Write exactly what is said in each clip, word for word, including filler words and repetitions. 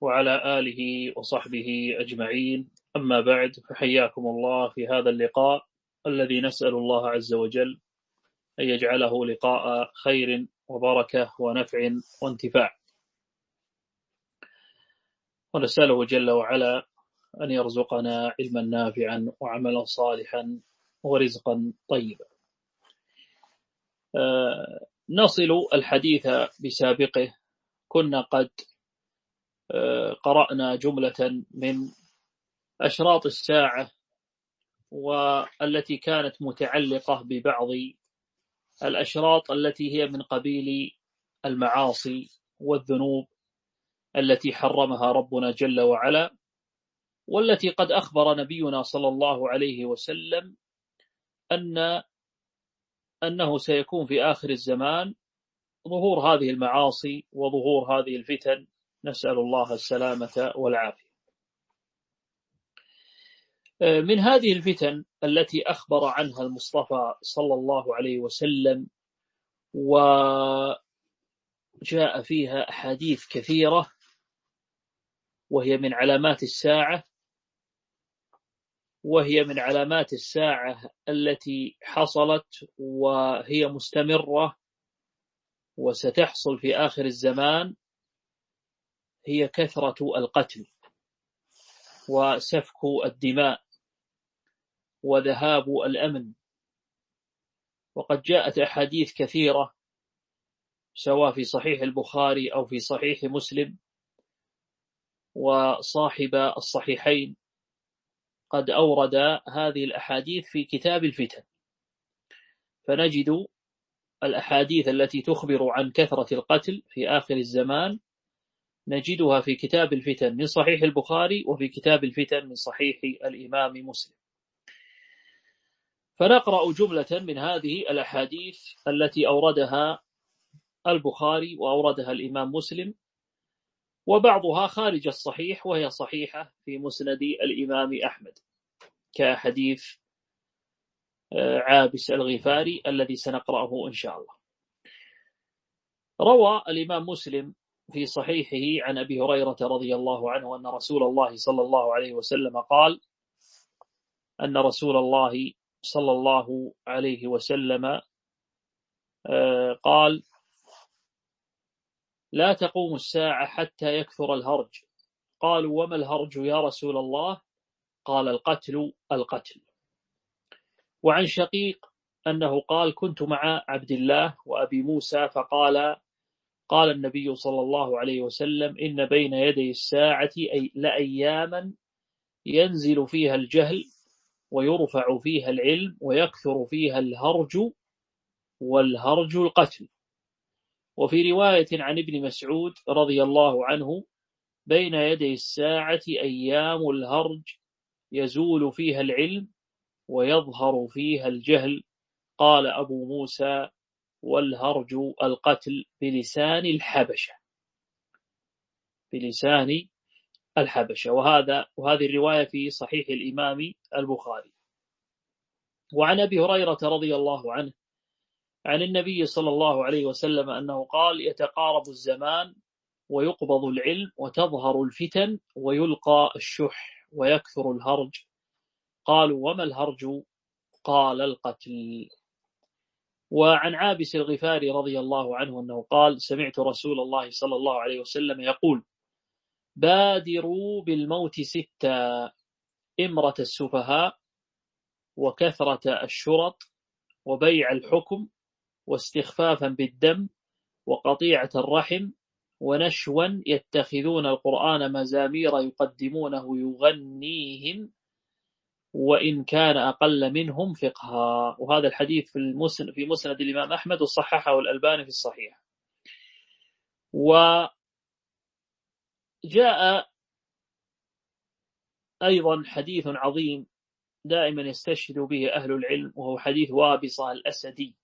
وعلى آله وصحبه أجمعين. أما بعد، فحياكم الله في هذا اللقاء الذي نسأل الله عز وجل أن يجعله لقاء خير وبركة ونفع وانتفاع، ونسأله جل وعلا أن يرزقنا علما نافعا وعملا صالحا ورزقا طيبا. أه نصل الحديث بسابقه. كنا قد أه قرأنا جملة من أشراط الساعة، والتي كانت متعلقة ببعض الأشراط التي هي من قبيل المعاصي والذنوب التي حرمها ربنا جل وعلا، والتي قد أخبر نبينا صلى الله عليه وسلم أن أنه سيكون في آخر الزمان ظهور هذه المعاصي وظهور هذه الفتن، نسأل الله السلامة والعافية. من هذه الفتن التي أخبر عنها المصطفى صلى الله عليه وسلم وجاء فيها أحاديث كثيرة، وهي من علامات الساعة، وهي من علامات الساعة التي حصلت وهي مستمرة وستحصل في آخر الزمان، هي كثرة القتل وسفك الدماء وذهاب الأمن. وقد جاءت أحاديث كثيرة سواء في صحيح البخاري أو في صحيح مسلم وصاحب الصحيحين قد أورد هذه الأحاديث في كتاب الفتن، فنجد الأحاديث التي تخبر عن كثرة القتل في آخر الزمان نجدها في كتاب الفتن من صحيح البخاري وفي كتاب الفتن من صحيح الإمام مسلم. فنقرأ جملة من هذه الأحاديث التي أوردها البخاري وأوردها الإمام مسلم، وبعضها خارج الصحيح وهي صحيحة في مسند الإمام أحمد، كحديث عابس الغفاري الذي سنقرأه إن شاء الله. روى الإمام مسلم في صحيحه عن أبي هريرة رضي الله عنه أن رسول الله صلى الله عليه وسلم قال أن رسول الله صلى الله عليه وسلم قال: لا تقوم الساعة حتى يكثر الهرج. قالوا: وما الهرج يا رسول الله؟ قال: القتل القتل. وعن شقيق أنه قال: كنت مع عبد الله وأبي موسى فقال: قال النبي صلى الله عليه وسلم: إن بين يدي الساعة لأياما ينزل فيها الجهل ويرفع فيها العلم ويكثر فيها الهرج، والهرج القتل. وفي رواية عن ابن مسعود رضي الله عنه: بين يدي الساعة أيام الهرج يزول فيها العلم ويظهر فيها الجهل. قال أبو موسى: والهرج القتل بلسان الحبشة، بلسان الحبشة. وهذا وهذه الرواية في صحيح الإمام البخاري. وعن أبي هريرة رضي الله عنه عن النبي صلى الله عليه وسلم أنه قال: يتقارب الزمان ويقبض العلم وتظهر الفتن ويلقى الشح ويكثر الهرج. قالوا: وما الهرج؟ قال: القتل. وعن عابس الغفاري رضي الله عنه أنه قال: سمعت رسول الله صلى الله عليه وسلم يقول: بادروا بالموت ستة: إمرة السفهاء، وكثرة الشرط، وبيع الحكم، واستخفافا بالدم، وقطيعة الرحم، ونشوا يتخذون القرآن مزامير يقدمونه يغنيهم وإن كان أقل منهم فقها. وهذا الحديث في المسند في مسند الإمام أحمد وصححه الألباني في الصحيح. وجاء أيضا حديث عظيم دائما يستشهد به أهل العلم، وهو حديث وابصة الأسدي.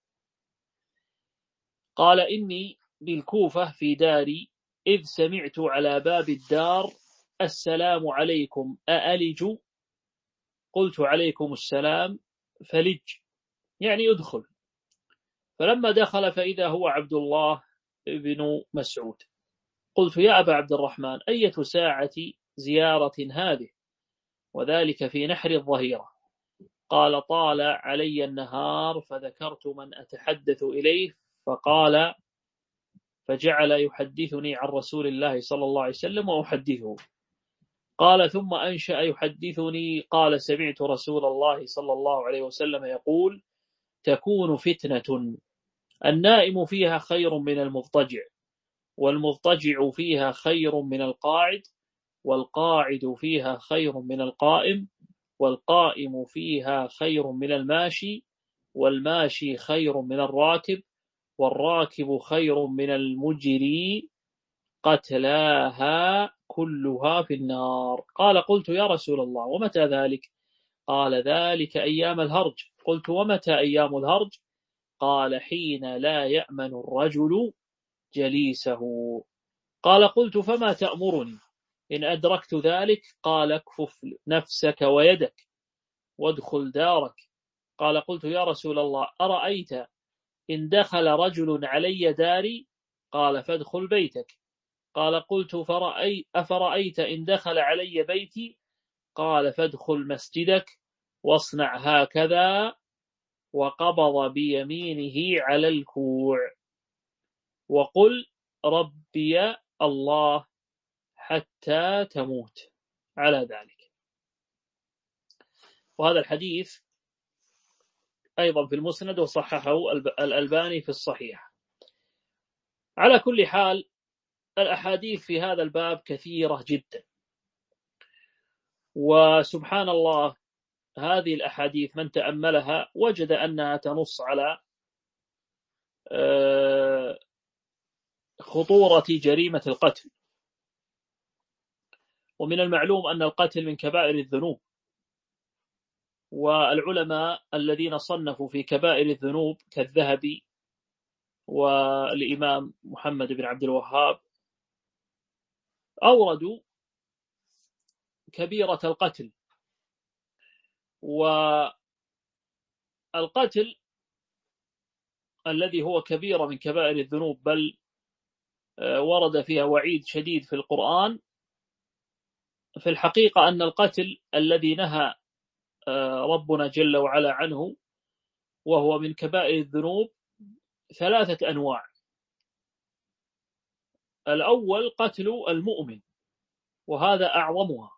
قال: إني بالكوفة في داري إذ سمعت على باب الدار: السلام عليكم أألج؟ قلت: عليكم السلام. فلج، يعني ادخل. فلما دخل فإذا هو عبد الله بن مسعود. قلت يا أبا عبد الرحمن أية ساعة زيارة هذه؟ وذلك في نحر الظهيرة. قال طال علي النهار فذكرت من أتحدث إليه فقال فجعل يحدثني عن رسول الله صلى الله عليه وسلم وأحدثه. قال ثم أنشأ يحدثني قال سمعت رسول الله صلى الله عليه وسلم يقول تكون فتنة النائم فيها خير من المضطجع، والمضطجع فيها خير من القاعد، والقاعد فيها خير من القائم، والقائم فيها خير من الماشي، والماشي خير من الراكب، والراكب خير من المجري، قتلاها كلها في النار. قال قلت يا رسول الله ومتى ذلك؟ قال ذلك أيام الهرج. قلت ومتى أيام الهرج؟ قال حين لا يأمن الرجل جليسه. قال قلت فما تأمرني إن أدركت ذلك؟ قال اكفف نفسك ويدك وادخل دارك. قال قلت يا رسول الله أرأيت إن دخل رجل علي داري؟ قال فادخل بيتك. قال قلت فرأي أفرأيت إن دخل علي بيتي؟ قال فادخل مسجدك واصنع هكذا، وقبض بيمينه على الكوع، وقل ربي الله حتى تموت على ذلك. وهذا الحديث أيضا في المسند وصححه الألباني في الصحيح. على كل حال الأحاديث في هذا الباب كثيرة جدا، وسبحان الله هذه الأحاديث من تأملها وجد أنها تنص على خطورة جريمة القتل. ومن المعلوم أن القتل من كبائر الذنوب، والعلماء الذين صنفوا في كبائر الذنوب كالذهبي والإمام محمد بن عبد الوهاب أوردوا كبيرة القتل. والقتل الذي هو كبيرة من كبائر الذنوب بل ورد فيها وعيد شديد في القرآن، في الحقيقة أن القتل الذي نهى ربنا جل وعلا عنه وهو من كبائر الذنوب ثلاثة أنواع. الأول قتل المؤمن، وهذا أعظمها،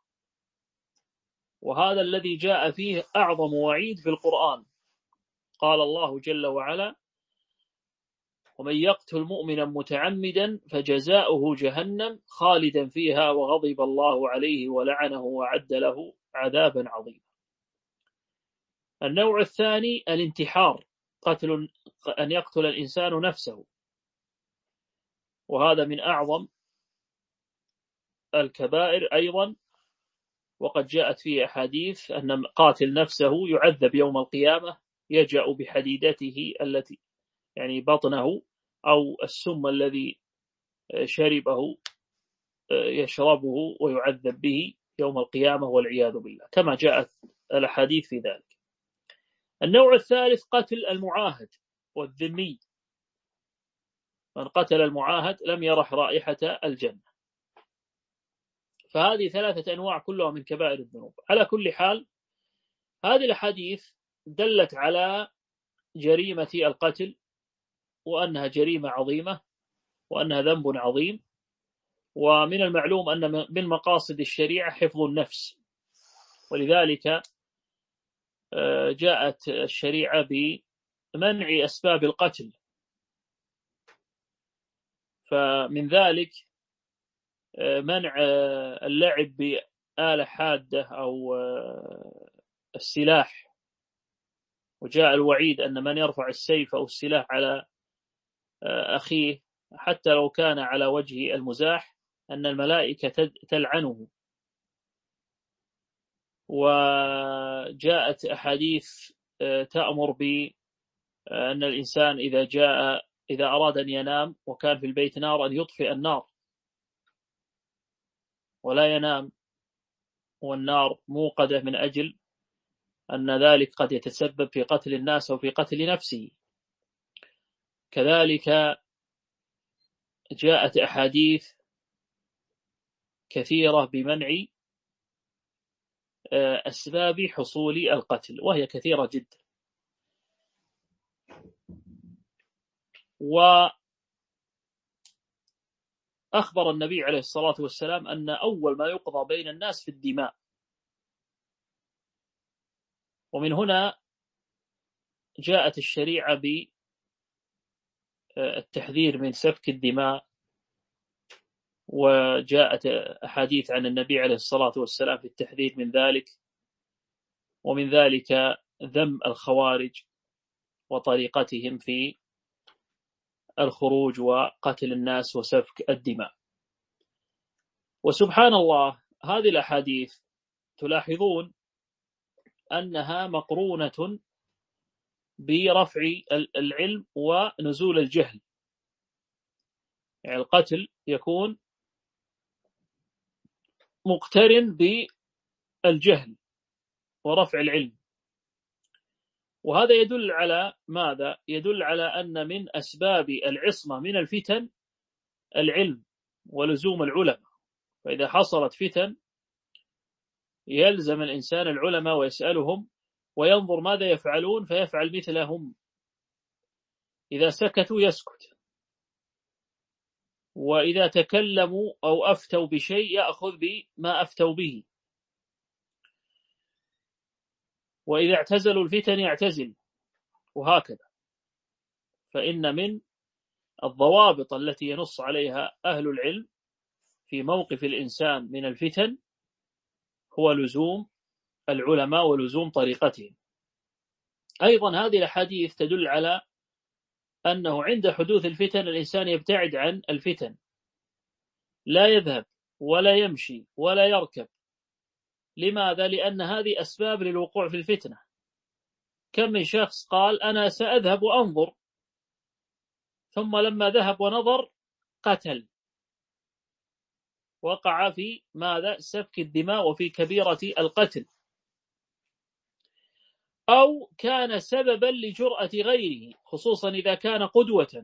وهذا الذي جاء فيه أعظم وعيد في القرآن. قال الله جل وعلا ومن يقتل مؤمنا متعمدا فجزاؤه جهنم خالدا فيها وغضب الله عليه ولعنه وأعد له عذابا عظيما. النوع الثاني الانتحار، قتل أن يقتل الإنسان نفسه، وهذا من أعظم الكبائر أيضا، وقد جاءت فيه أحاديث أن قاتل نفسه يعذب يوم القيامة، يجأ بحديدته التي يعني بطنه أو السم الذي شربه يشربه ويعذب به يوم القيامة والعياذ بالله، كما جاءت الأحاديث في ذلك. النوع الثالث قتل المعاهد والذمي، من قتل المعاهد لم يرح رائحة الجنة. فهذه ثلاثة أنواع كلها من كبائر الذنوب. على كل حال هذه الأحاديث دلت على جريمة القتل، وأنها جريمة عظيمة، وأنها ذنب عظيم. ومن المعلوم أن من مقاصد الشريعة حفظ النفس، ولذلك جاءت الشريعة بمنع أسباب القتل. فمن ذلك منع اللعب بآلة حادة أو السلاح، وجاء الوعيد أن من يرفع السيف أو السلاح على أخيه حتى لو كان على وجه المزاح أن الملائكة تلعنه. وجاءت أحاديث تأمر بأن الإنسان إذا جاء إذا أراد أن ينام وكان في البيت نار أن يطفئ النار ولا ينام والنار موقدة، من أجل أن ذلك قد يتسبب في قتل الناس وفي قتل نفسه. كذلك جاءت أحاديث كثيرة بمنع أسباب حصول القتل، وهي كثيرة جدا. وأخبر النبي عليه الصلاة والسلام أن أول ما يقضى بين الناس في الدماء، ومن هنا جاءت الشريعة بالتحذير من سفك الدماء، وجاءت أحاديث عن النبي عليه الصلاة والسلام في التحذير من ذلك، ومن ذلك ذم الخوارج وطريقتهم في الخروج وقتل الناس وسفك الدماء. وسبحان الله هذه الأحاديث تلاحظون أنها مقرونة برفع العلم ونزول الجهل، يعني القتل يكون مقترن بالجهل ورفع العلم. وهذا يدل على ماذا؟ يدل على أن من أسباب العصمة من الفتن العلم ولزوم العلماء. فإذا حصلت فتن يلزم الإنسان العلماء ويسألهم وينظر ماذا يفعلون فيفعل مثلهم. إذا سكتوا يسكت، وإذا تكلموا أو أفتوا بشيء يأخذ بما أفتوا به، وإذا اعتزلوا الفتن يعتزل، وهكذا. فإن من الضوابط التي ينص عليها أهل العلم في موقف الإنسان من الفتن هو لزوم العلماء ولزوم طريقتهم. أيضا هذه الأحاديث تدل على أنه عند حدوث الفتن الإنسان يبتعد عن الفتن، لا يذهب ولا يمشي ولا يركب. لماذا؟ لأن هذه أسباب للوقوع في الفتنة. كم من شخص قال أنا سأذهب وأنظر، ثم لما ذهب ونظر قتل، وقع في ماذا؟ سفك الدماء وفي كبيرة القتل. أو كان سببا لجرأة غيره، خصوصا إذا كان قدوة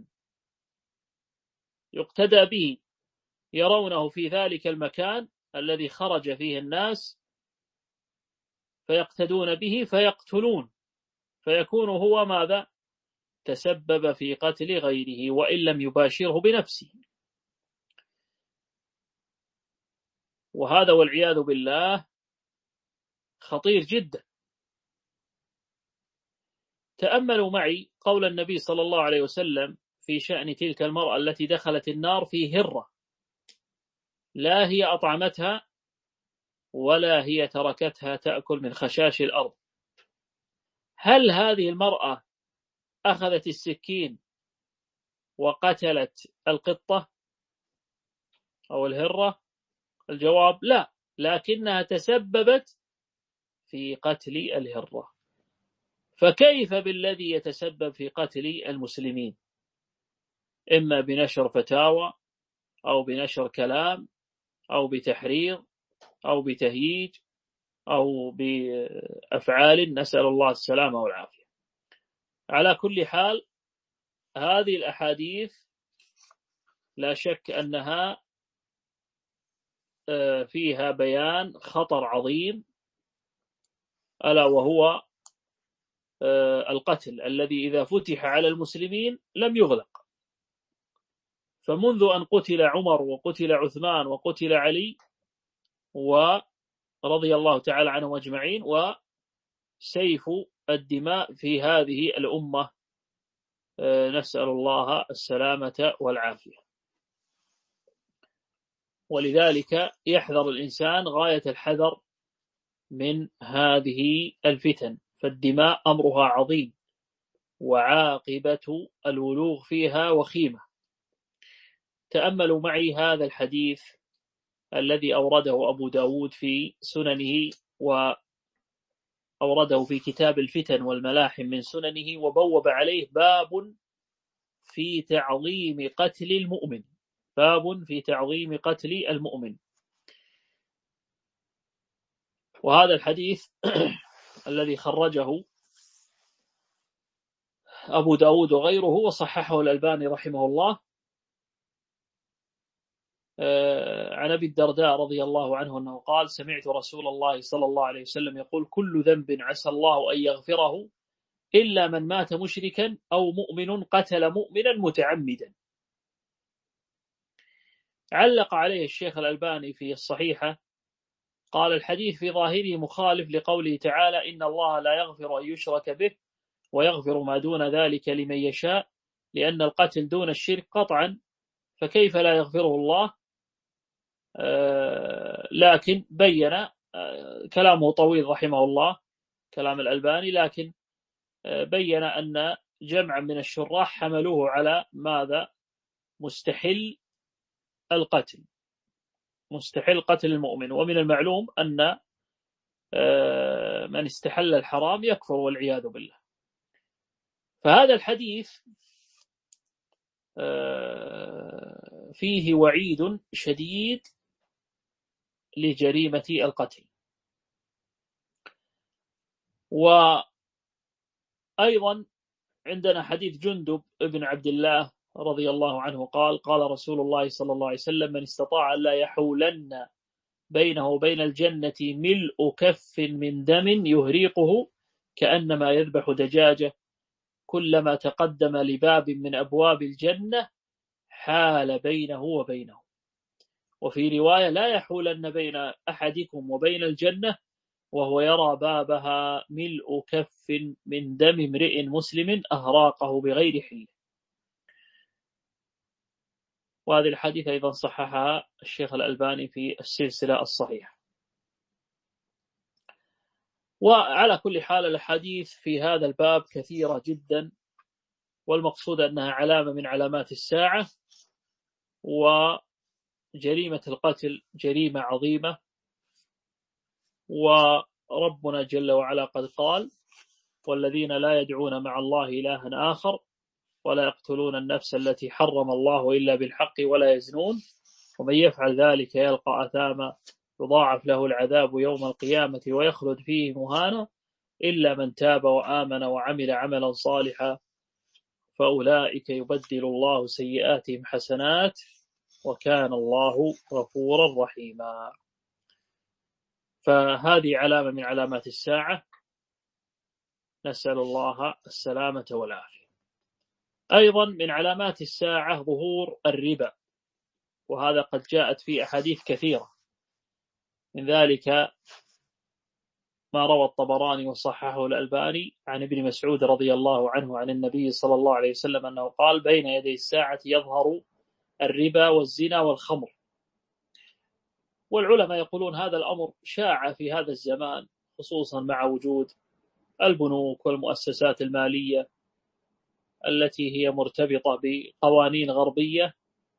يقتدى به، يرونه في ذلك المكان الذي خرج فيه الناس فيقتدون به فيقتلون، فيكون هو ماذا؟ تسبب في قتل غيره وإن لم يباشره بنفسه. وهذا والعياذ بالله خطير جدا. تأملوا معي قول النبي صلى الله عليه وسلم في شأن تلك المرأة التي دخلت النار في هرة، لا هي أطعمتها ولا هي تركتها تأكل من خشاش الأرض. هل هذه المرأة أخذت السكين وقتلت القطة أو الهرة؟ الجواب لا، لكنها تسببت في قتل الهرة. فكيف بالذي يتسبب في قتل المسلمين، إما بنشر فتاوى أو بنشر كلام أو بتحريض أو بتهييج أو بأفعال، نسأل الله السلامة والعافية. على كل حال هذه الأحاديث لا شك أنها فيها بيان خطر عظيم، ألا وهو القتل الذي إذا فتح على المسلمين لم يغلق. فمنذ أن قتل عمر وقتل عثمان وقتل علي ورضي الله تعالى عنهم أجمعين، وسيف الدماء في هذه الأمة، نسأل الله السلامة والعافية. ولذلك يحذر الإنسان غاية الحذر من هذه الفتن، فالدماء أمرها عظيم وعاقبة الولوغ فيها وخيمة. تأملوا معي هذا الحديث الذي أورده أبو داود في سننه، وأورده في كتاب الفتن والملاحم من سننه، وبوب عليه باب في تعظيم قتل المؤمن، باب في تعظيم قتل المؤمن. وهذا الحديث الذي خرجه أبو داود وغيره وصححه الألباني رحمه الله، عن أبي الدرداء رضي الله عنه أنه قال: سمعت رسول الله صلى الله عليه وسلم يقول: كل ذنب عسى الله أن يغفره إلا من مات مشركا أو مؤمن قتل مؤمنا متعمدا. علق عليه الشيخ الألباني في الصحيحة قال: الحديث في ظاهره مخالف لقوله تعالى: إن الله لا يغفر أن يشرك به ويغفر ما دون ذلك لمن يشاء، لأن القتل دون الشرك قطعا، فكيف لا يغفره الله؟ آه لكن بين آه كلامه طويل رحمه الله كلام الألباني، لكن آه بين أن جمعا من الشراح حملوه على ماذا؟ مستحل القتل، مستحل قتل المؤمن، ومن المعلوم أن آه من استحل الحرام يكفر والعياذ بالله. فهذا الحديث آه فيه وعيد شديد لجريمة القتل. وأيضا عندنا حديث جندب ابن عبد الله رضي الله عنه قال: قال رسول الله صلى الله عليه وسلم: من استطاع أن لا يحولن بينه وبين الجنة ملء كف من دم يهريقه كأنما يذبح دجاجة، كلما تقدم لباب من أبواب الجنة حال بينه وبينه. وفي رواية: لا يحولن بين أحدكم وبين الجنة وهو يرى بابها ملء كف من دم امرئ مسلم أهراقه بغير حل. وهذه الحديث أيضا صححها الشيخ الألباني في السلسلة الصحيحة. وعلى كل حال الحديث في هذا الباب كثيرة جدا، والمقصود أنها علامة من علامات الساعة، وجريمة القتل جريمة عظيمة. وربنا جل وعلا قد قال: والذين لا يدعون مع الله إلها آخر ولا يقتلون النفس التي حرم الله إلا بالحق ولا يزنون ومن يفعل ذلك يلقى أثاما يضاعف له العذاب يوم القيامة ويخلد فيه مهانا إلا من تاب وآمن وعمل عملا صالحا فأولئك يبدل الله سيئاتهم حسنات وكان الله غفورا رحيما. فهذه علامة من علامات الساعة، نسأل الله السلامة والعافية. أيضا من علامات الساعة ظهور الربا، وهذا قد جاءت في أحاديث كثيرة، من ذلك ما روى الطبراني وصححه الألباني عن ابن مسعود رضي الله عنه عن النبي صلى الله عليه وسلم أنه قال: بين يدي الساعة يظهر الربا والزنا والخمر. والعلماء يقولون هذا الأمر شاع في هذا الزمان، خصوصا مع وجود البنوك والمؤسسات المالية التي هي مرتبطة بقوانين غربية،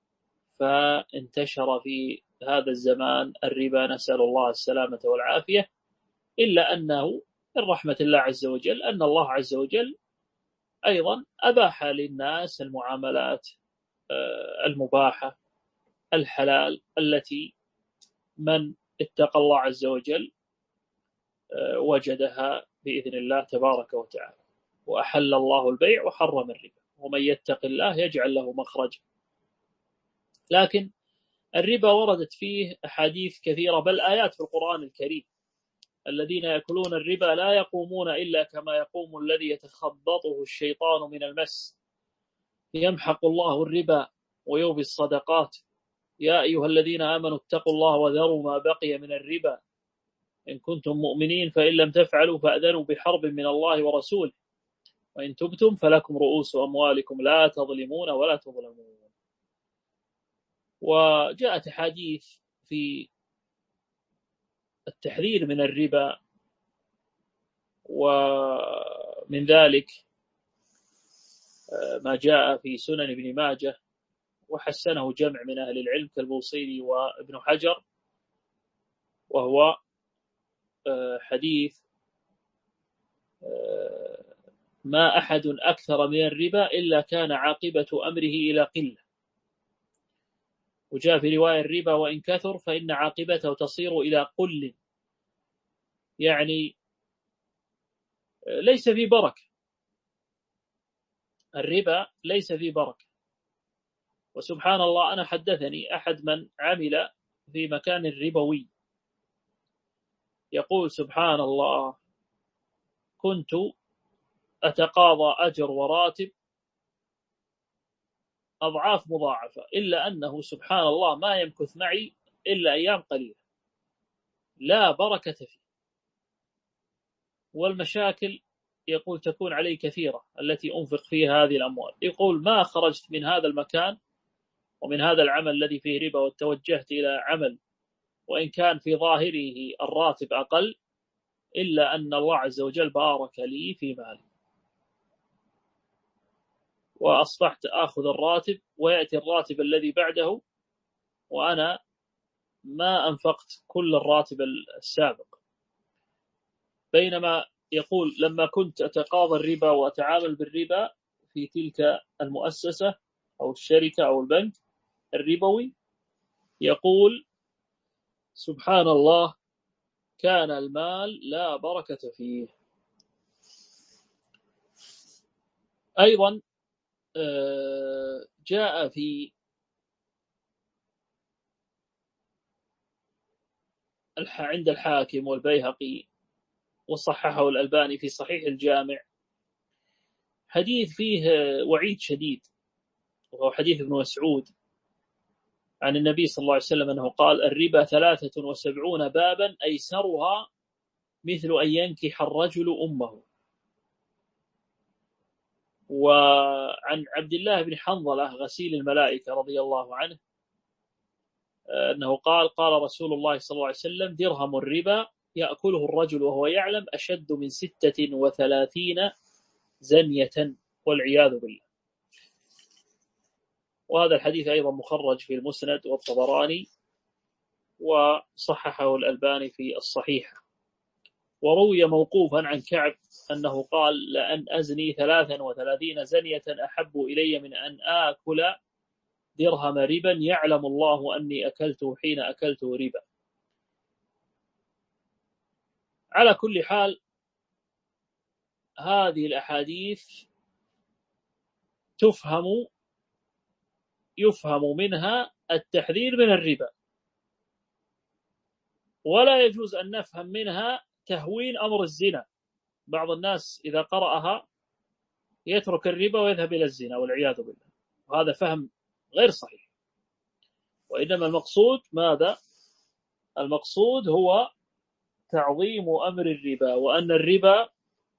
فانتشر في هذا الزمان الربا، نسأل الله السلامة والعافية. إلا أنه من رحمة الله عز وجل أن الله عز وجل أيضا أباح للناس المعاملات المباحة الحلال التي من اتقى الله عز وجل وجدها بإذن الله تبارك وتعالى. وأحل الله البيع وحرم الربا ومن يتق الله يجعل له مخرجا. لكن الربا وردت فيه أحاديث كثيرة بل آيات في القرآن الكريم: الذين يأكلون الربا لا يقومون إلا كما يقوم الذي يتخبطه الشيطان من المس يمحق الله الربا ويربي الصدقات يا أيها الذين آمنوا اتقوا الله وذروا ما بقي من الربا إن كنتم مؤمنين فإن لم تفعلوا فأذنوا بحرب من الله ورسوله وإن تبتم فلكم رؤوس أموالكم لا تظلمون ولا تظلمون. وجاءت حديث في التحذير من الربا، ومن ذلك ما جاء في سنن ابن ماجه وحسنه جمع من أهل العلم كالبوصيري وابن حجر، وهو حديث: ما أحد أكثر من الربا إلا كان عاقبة أمره إلى قلة. وجاء في رواية: الربا وإن كثر فإن عاقبته تصير إلى قل، يعني ليس في بركة، الربا ليس في بركة. وسبحان الله أنا حدثني أحد من عمل في مكان ربوي يقول سبحان الله كنت أتقاضى أجر وراتب أضعاف مضاعفة، إلا أنه سبحان الله ما يمكث معي إلا أيام قليلة لا بركة فيه، والمشاكل يقول تكون علي كثيرة التي أنفق فيها هذه الأموال. يقول ما خرجت من هذا المكان ومن هذا العمل الذي فيه ربا وتوجهت إلى عمل وإن كان في ظاهره الراتب أقل، إلا أن الله عز وجل بارك لي في مالي، وأصبحت آخذ الراتب ويأتي الراتب الذي بعده وأنا ما أنفقت كل الراتب السابق. بينما يقول لما كنت أتقاضى الربا وأتعامل بالربا في تلك المؤسسة أو الشركة أو البنك الربوي، يقول سبحان الله كان المال لا بركة فيه. أيضا جاء في عند الحاكم والبيهقي وصححه الألباني في صحيح الجامع حديث فيه وعيد شديد، وهو حديث ابن مسعود عن النبي صلى الله عليه وسلم أنه قال الربا ثلاثة وسبعون بابا أيسرها مثل أن ينكح الرجل أمه. وعن عبد الله بن حنظلة غسيل الملائكة رضي الله عنه أنه قال قال رسول الله صلى الله عليه وسلم درهم الربا يأكله الرجل وهو يعلم أشد من ستة وثلاثين زنية والعياذ بالله. وهذا الحديث أيضا مخرج في المسند والطبراني وصححه الألباني في الصحيح. وروي موقوفا عن كعب أنه قال لأن أزني ثلاثا وثلاثين زنية أحب إلي من أن آكل درهم ربا يعلم الله أني أكلته حين أكلته ربا. على كل حال هذه الأحاديث تفهم يفهم منها التحذير من الربا، ولا يجوز أن نفهم منها تهوين أمر الزنا. بعض الناس إذا قرأها يترك الربا ويذهب إلى الزنا والعياذ بالله، وهذا فهم غير صحيح. وإنما المقصود ماذا؟ المقصود هو تعظيم أمر الربا، وأن الربا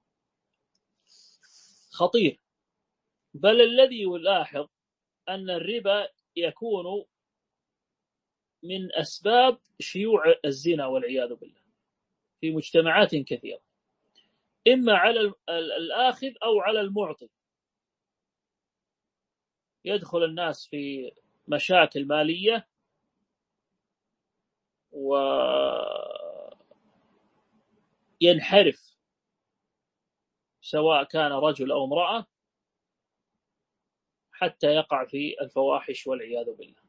خطير، بل الذي يلاحظ أن الربا يكون من أسباب شيوع الزنا والعياذ بالله في مجتمعات كثيرة، إما على الآخذ أو على المعطي. يدخل الناس في مشاكل مالية وينحرف سواء كان رجل أو امرأة حتى يقع في الفواحش والعياذ بالله.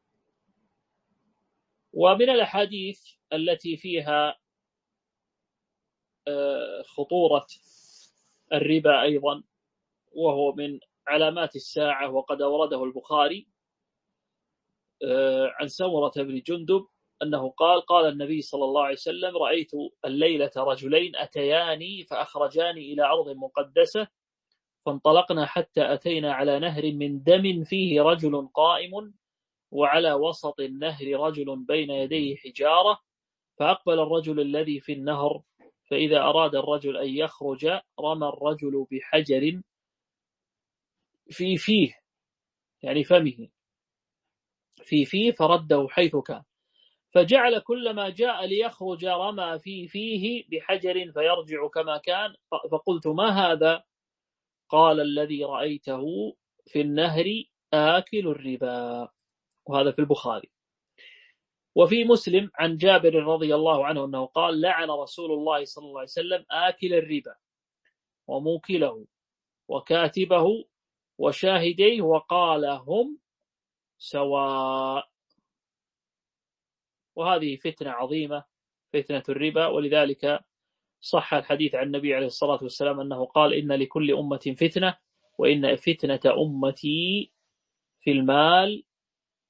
ومن الأحاديث التي فيها خطورة الربا أيضا، وهو من علامات الساعة وقد أورده البخاري عن سمرة بن جندب أنه قال قال النبي صلى الله عليه وسلم رأيت الليلة رجلين أتياني فأخرجاني إلى أرض مقدسة فانطلقنا حتى أتينا على نهر من دم فيه رجل قائم وعلى وسط النهر رجل بين يديه حجارة، فأقبل الرجل الذي في النهر فإذا أراد الرجل أن يخرج رمى الرجل بحجر في فيه يعني فمه في فيه فرده حيث كان، فجعل كلما جاء ليخرج رمى في فيه بحجر فيرجع كما كان. فقلت ما هذا؟ قال الذي رأيته في النهر آكل الربا. وهذا في البخاري. وفي مسلم عن جابر رضي الله عنه أنه قال لعن رسول الله صلى الله عليه وسلم آكل الربا وموكله وكاتبه وشاهديه وقال هم سواء. وهذه فتنة عظيمة، فتنة الربا، ولذلك صح الحديث عن النبي عليه الصلاة والسلام أنه قال إن لكل أمة فتنة وإن فتنة أمتي في المال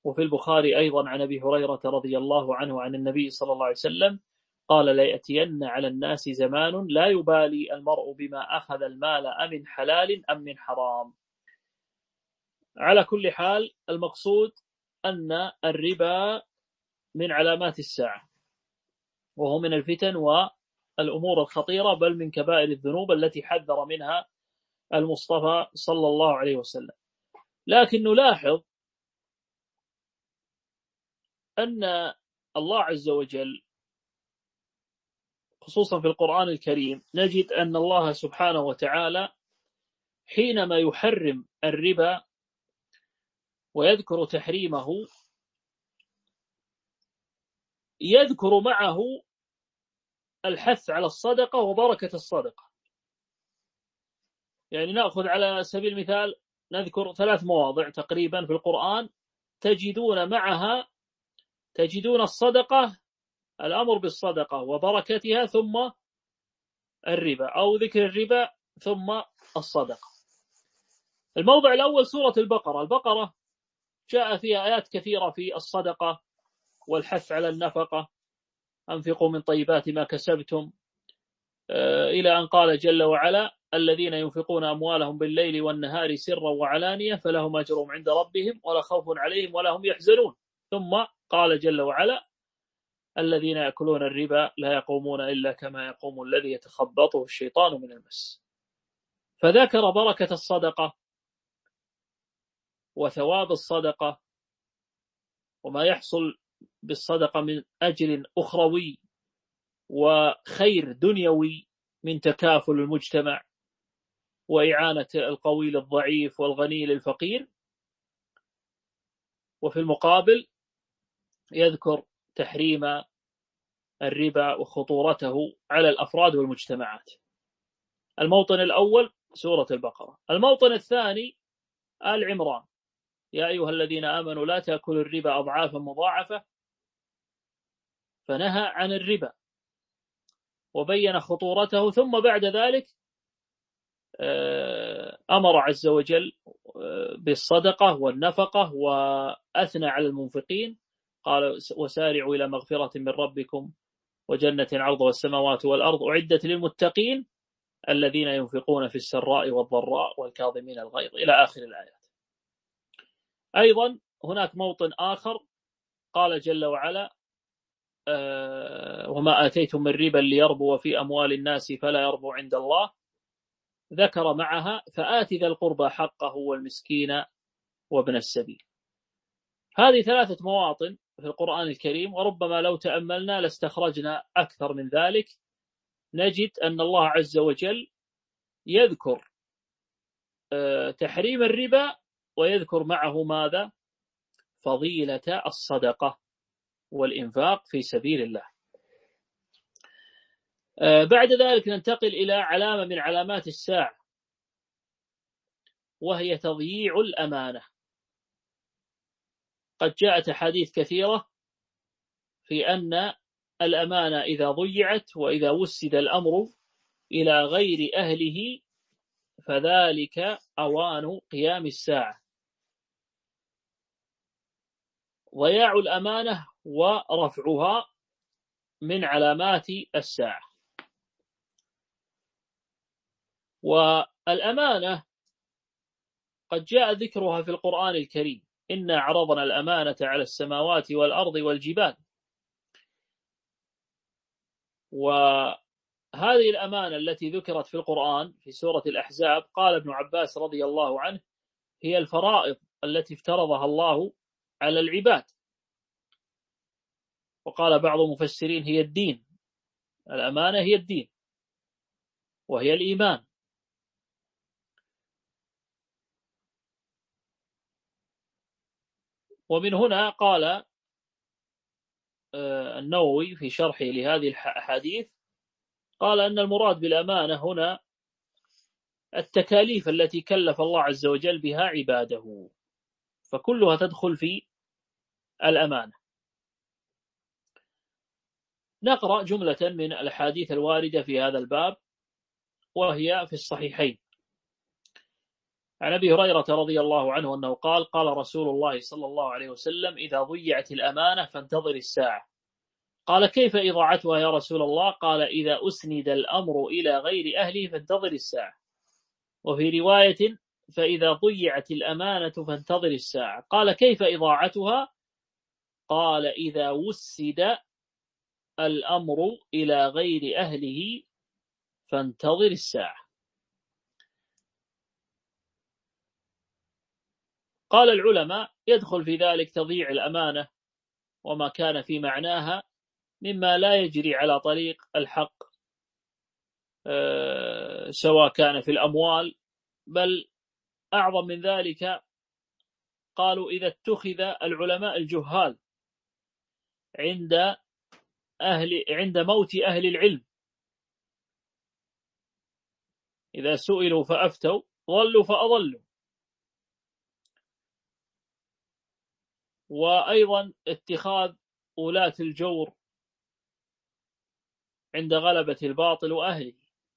وفي البخاري أيضا عن أبي هريرة رضي الله عنه عن النبي صلى الله عليه وسلم قال: ليأتين على الناس زمان لا يبالي المرء بما أخذ المال أمن حلال أم من حرام. على كل حال المقصود أن الربا من علامات الساعة، وهو من الفتن والأمور الخطيرة، بل من كبائر الذنوب التي حذر منها المصطفى صلى الله عليه وسلم. لكن نلاحظ أن الله عز وجل خصوصا في القرآن الكريم نجد أن الله سبحانه وتعالى حينما يحرم الربا ويذكر تحريمه يذكر معه الحث على الصدقة وبركة الصدقة. يعني نأخذ على سبيل المثال نذكر ثلاث مواضع تقريبا في القرآن تجدون معها تجدون الصدقة، الأمر بالصدقة وبركتها ثم الربا، أو ذكر الربا ثم الصدقة. الموضع الأول سورة البقرة. البقرة جاء فيها آيات كثيرة في الصدقة والحث على النفقة: أنفقوا من طيبات ما كسبتم، إلى أن قال جل وعلا: الذين ينفقون أموالهم بالليل والنهار سرا وعلانية فلهم أجرهم عند ربهم ولا خوف عليهم ولا هم يحزنون. ثم قال جل وعلا: الذين يأكلون الربا لا يقومون إلا كما يقوم الذي يتخبطه الشيطان من المس. فذكر بركة الصدقة وثواب الصدقة وما يحصل بالصدقة من أجر أخروي وخير دنيوي من تكافل المجتمع وإعانة القوي للضعيف والغني للفقير. وفي المقابل يذكر تحريم الربا وخطورته على الأفراد والمجتمعات. الموطن الأول سورة البقرة. الموطن الثاني آل عمران: يا أيها الذين آمنوا لا تأكلوا الربا أضعافا مضاعفة، فنهى عن الربا وبين خطورته، ثم بعد ذلك أمر عز وجل بالصدقة والنفقة وأثنى على المنفقين، قال: وسارعوا إلى مغفرة من ربكم وجنة عرضها السماوات والأرض أعدت للمتقين الذين ينفقون في السراء والضراء والكاظمين الغيظ، إلى آخر الآيات. أيضا هناك موطن آخر قال جل وعلا: وما آتيتم من ربا ليربو في أموال الناس فلا يربو عند الله، ذكر معها: فآت ذا القربى حقه والمسكين وابن السبيل. هذه ثلاثة مواطن في القرآن الكريم، وربما لو تأملنا لاستخرجنا أكثر من ذلك. نجد أن الله عز وجل يذكر تحريم الربا ويذكر معه ماذا؟ فضيلة الصدقة والإنفاق في سبيل الله. بعد ذلك ننتقل إلى علامة من علامات الساعة، وهي تضييع الأمانة. قد جاءت أحاديث كثيرة في أن الأمانة إذا ضيعت وإذا وسد الأمر إلى غير أهله فذلك أوان قيام الساعة. ضياع الأمانة ورفعها من علامات الساعة. والأمانة قد جاء ذكرها في القرآن الكريم: إنا عرضنا الأمانة على السماوات والأرض والجبال. وهذه الأمانة التي ذكرت في القرآن في سورة الأحزاب قال ابن عباس رضي الله عنه: هي الفرائض التي افترضها الله على العباد. وقال بعض المفسرين: هي الدين. الأمانة هي الدين وهي الإيمان. ومن هنا قال النووي في شرحه لهذه الأحاديث، قال أن المراد بالأمانة هنا التكاليف التي كلف الله عز وجل بها عباده، فكلها تدخل في الأمانة. نقرأ جملة من الأحاديث الواردة في هذا الباب وهي في الصحيحين. عن أبي هريرة رضي الله عنه أنه قال قال رسول الله صلى الله عليه وسلم إذا ضيعت الأمانة فانتظر الساعة. قال كيف إضاعتها يا رسول الله؟ قال إذا أسند الأمر إلى غير أهله فانتظر الساعة. وفي رواية فإذا ضيعت الأمانة فانتظر الساعة. قال كيف إضاعتها؟ قال إذا وسد الأمر إلى غير أهله فانتظر الساعة. قال العلماء يدخل في ذلك تضييع الأمانة وما كان في معناها مما لا يجري على طريق الحق، سواء كان في الأموال، بل أعظم من ذلك قالوا إذا اتخذ العلماء الجهال عند أهل عند موت أهل العلم، إذا سئلوا فأفتوا ضلوا فأضلوا. وأيضا اتخاذ ولاة الجور عند غلبة الباطل وأهله.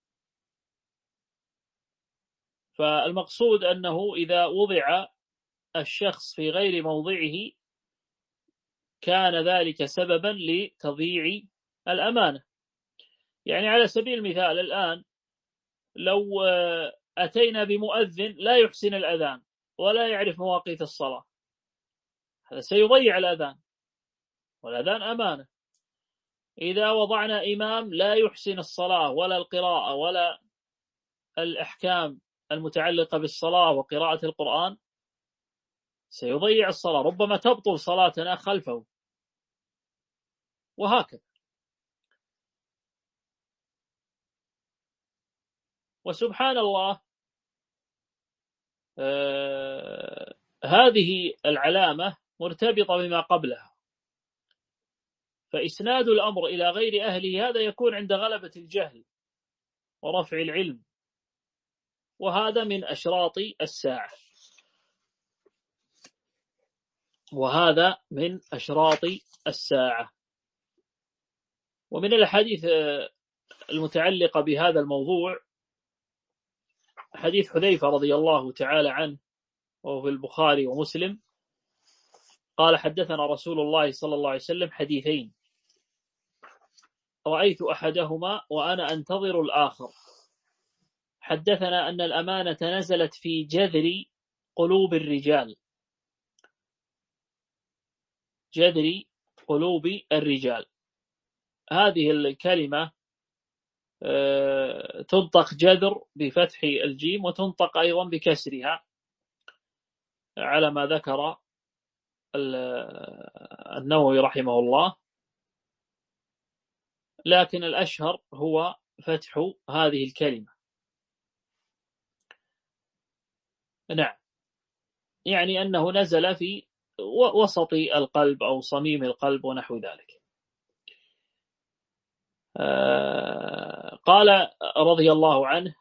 فالمقصود أنه إذا وضع الشخص في غير موضعه كان ذلك سببا لتضييع الأمانة. يعني على سبيل المثال الآن لو أتينا بمؤذن لا يحسن الأذان ولا يعرف مواقيت الصلاة، هذا سيضيع الأذان، والأذان أمانة. إذا وضعنا إمام لا يحسن الصلاة ولا القراءة ولا الأحكام المتعلقة بالصلاة وقراءة القرآن، سيضيع الصلاة، ربما تبطل صلاتنا خلفه، وهكذا. وسبحان الله آه هذه العلامة مرتبطة بما قبلها، فإسناد الأمر إلى غير أهله هذا يكون عند غلبة الجهل ورفع العلم، وهذا من أشراط الساعة، وهذا من أشراط الساعة. ومن الحديث المتعلقة بهذا الموضوع حديث حذيفة رضي الله تعالى عنه، وهو في البخاري ومسلم، قال حدثنا رسول الله صلى الله عليه وسلم حديثين رأيت أحدهما وأنا أنتظر الآخر. حدثنا أن الأمانة نزلت في جذر قلوب الرجال، جذر قلوب الرجال. هذه الكلمة تنطق جذر بفتح الجيم وتنطق أيضا بكسرها على ما ذكر النووي رحمه الله، لكن الأشهر هو فتح هذه الكلمة. نعم، يعني أنه نزل في وسط القلب أو صميم القلب ونحو ذلك. قال رضي الله عنه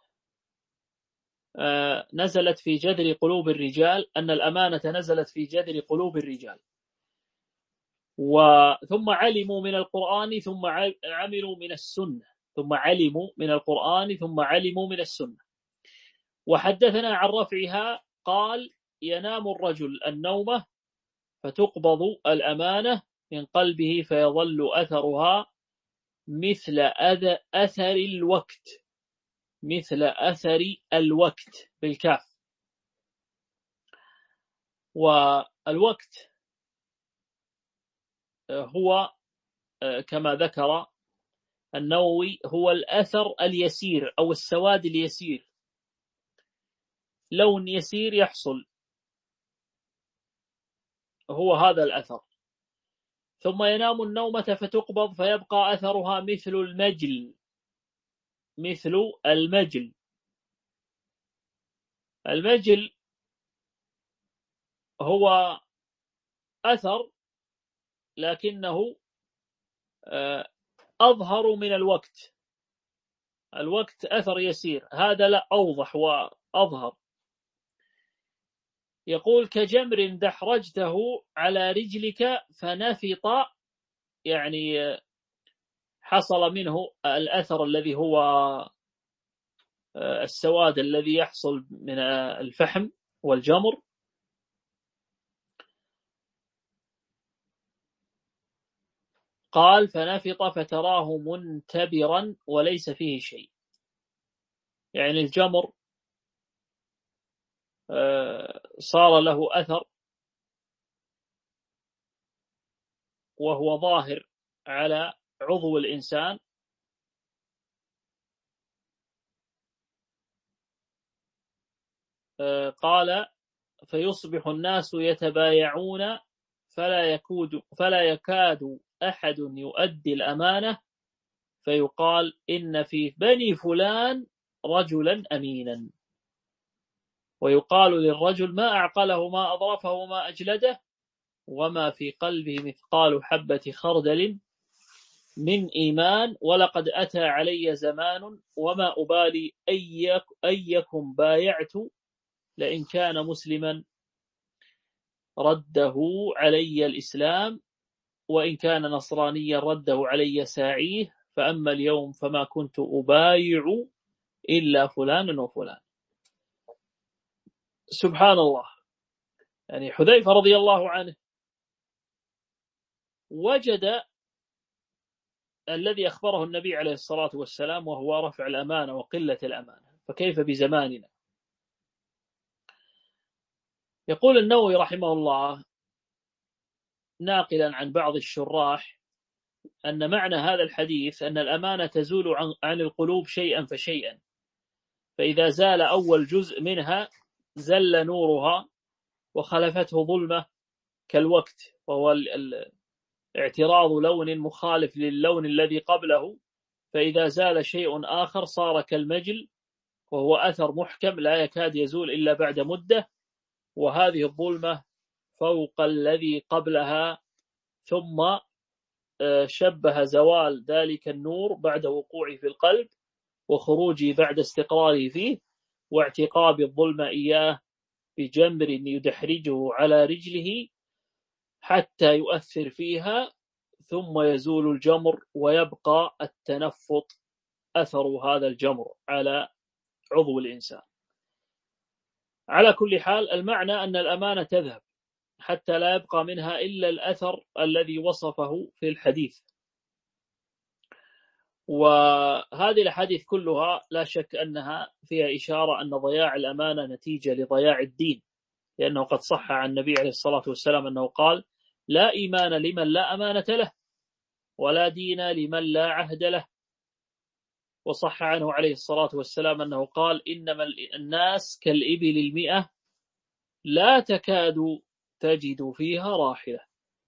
نزلت في جذر قلوب الرجال، أن الأمانة نزلت في جذر قلوب الرجال، ثم علموا من القرآن ثم عملوا من السنة، ثم علموا من القرآن ثم علموا من السنة. وحدثنا عن رفعها قال ينام الرجل النومة فتقبض الأمانة من قلبه فيظل أثرها مثل أثر الوقت، مثل أثر الوقت بالكاف. والوقت هو كما ذكر النووي هو الأثر اليسير أو السواد اليسير، لون يسير يحصل، هو هذا الأثر. ثم ينام النومة فتقبض فيبقى أثرها مثل المجل، مثل المجل. المجل هو أثر لكنه أظهر من الوقت، الوقت أثر يسير، هذا لا أوضح وأظهر. يقول كجمر دحرجته على رجلك فنفط، يعني حصل منه الأثر الذي هو السواد الذي يحصل من الفحم والجمر. قال فنفط فتراه منتبرا وليس فيه شيء، يعني الجمر صار له أثر وهو ظاهر على عضو الإنسان، قال فيصبح الناس يتبايعون فلا يكاد فلا يكاد أحد يؤدي الأمانة، فيقال إن في بني فلان رجلا أمينا، ويقال للرجل ما أعقله ما أضرفه ما أجلده وما في قلبه مثقال حبة خردل من إيمان، ولقد أتى علي زمان وما أبالي أيك أيكم بايعت لئن كان مسلما رده علي الإسلام وإن كان نصرانيا رده علي ساعيه، فأما اليوم فما كنت أبايع إلا فلانا وفلان. سبحان الله، يعني حذيفة رضي الله عنه وجد الذي أخبره النبي عليه الصلاة والسلام وهو رفع الأمانة وقلة الأمانة، فكيف بزماننا؟ يقول النووي رحمه الله ناقلا عن بعض الشراح أن معنى هذا الحديث أن الأمانة تزول عن القلوب شيئا فشيئا، فإذا زال أول جزء منها زل نورها وخلفته ظلمة كالوقت، وهو اعتراض لون مخالف للون الذي قبله، فإذا زال شيء آخر صار كالمجل وهو أثر محكم لا يكاد يزول إلا بعد مدة، وهذه الظلمة فوق الذي قبلها، ثم شبه زوال ذلك النور بعد وقوعه في القلب وخروجه بعد استقراره فيه واعتقاب الظلمة إياه بجمر يدحرجه على رجله حتى يؤثر فيها، ثم يزول الجمر ويبقى التنفط أثر هذا الجمر على عضو الإنسان. على كل حال المعنى أن الأمانة تذهب حتى لا يبقى منها إلا الأثر الذي وصفه في الحديث. وهذه الحديث كلها لا شك أنها فيها إشارة أن ضياع الأمانة نتيجة لضياع الدين، لأنه قد صح عن النبي عليه الصلاة والسلام أنه قال لا إيمان لمن لا أمانة له ولا دين لمن لا عهد له. وصح عنه عليه الصلاة والسلام أنه قال إنما الناس كالإبل المئة لا تكاد تجد فيها راحلة،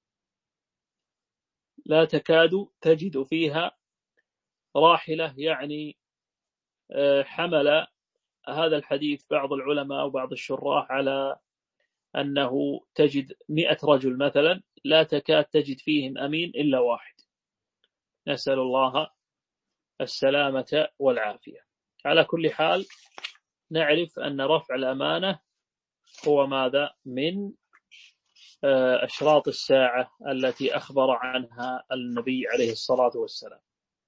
لا تكاد تجد فيها راحلة، يعني حمل هذا الحديث بعض العلماء وبعض الشراح على أنه تجد مئة رجل مثلا لا تكاد تجد فيهم أمين إلا واحد، نسأل الله السلامة والعافية. على كل حال نعرف أن رفع الأمانة هو ماذا؟ من أشراط الساعة التي أخبر عنها النبي عليه الصلاة والسلام.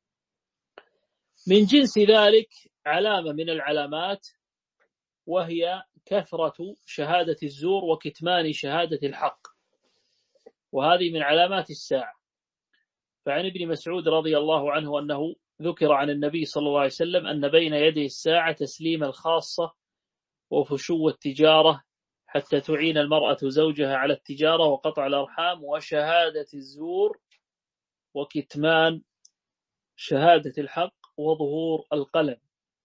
من جنس ذلك علامة من العلامات وهي كثرة شهادة الزور وكتمان شهادة الحق، وهذه من علامات الساعة. فعن ابن مسعود رضي الله عنه أنه ذكر عن النبي صلى الله عليه وسلم أن بين يدي الساعة تسليم الخاصة وفشو التجارة حتى تعين المرأة زوجها على التجارة وقطع الأرحام وشهادة الزور وكتمان شهادة الحق وظهور القلم.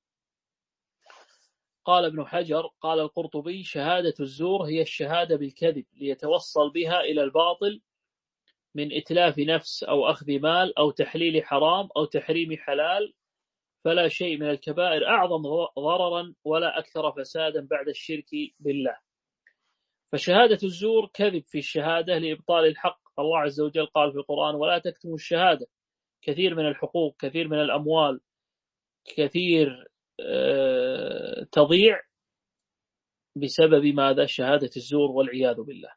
قال ابن حجر قال القرطبي شهادة الزور هي الشهادة بالكذب ليتوصل بها إلى الباطل من إتلاف نفس أو أخذ مال أو تحليل حرام أو تحريم حلال، فلا شيء من الكبائر أعظم ضررا ولا أكثر فسادا بعد الشرك بالله. فشهادة الزور كذب في الشهادة لإبطال الحق. الله عز وجل قال في القرآن ولا تكتموا الشهادة. كثير من الحقوق، كثير من الأموال، كثير أه تضيع بسبب ماذا؟ شهادة الزور والعياذ بالله.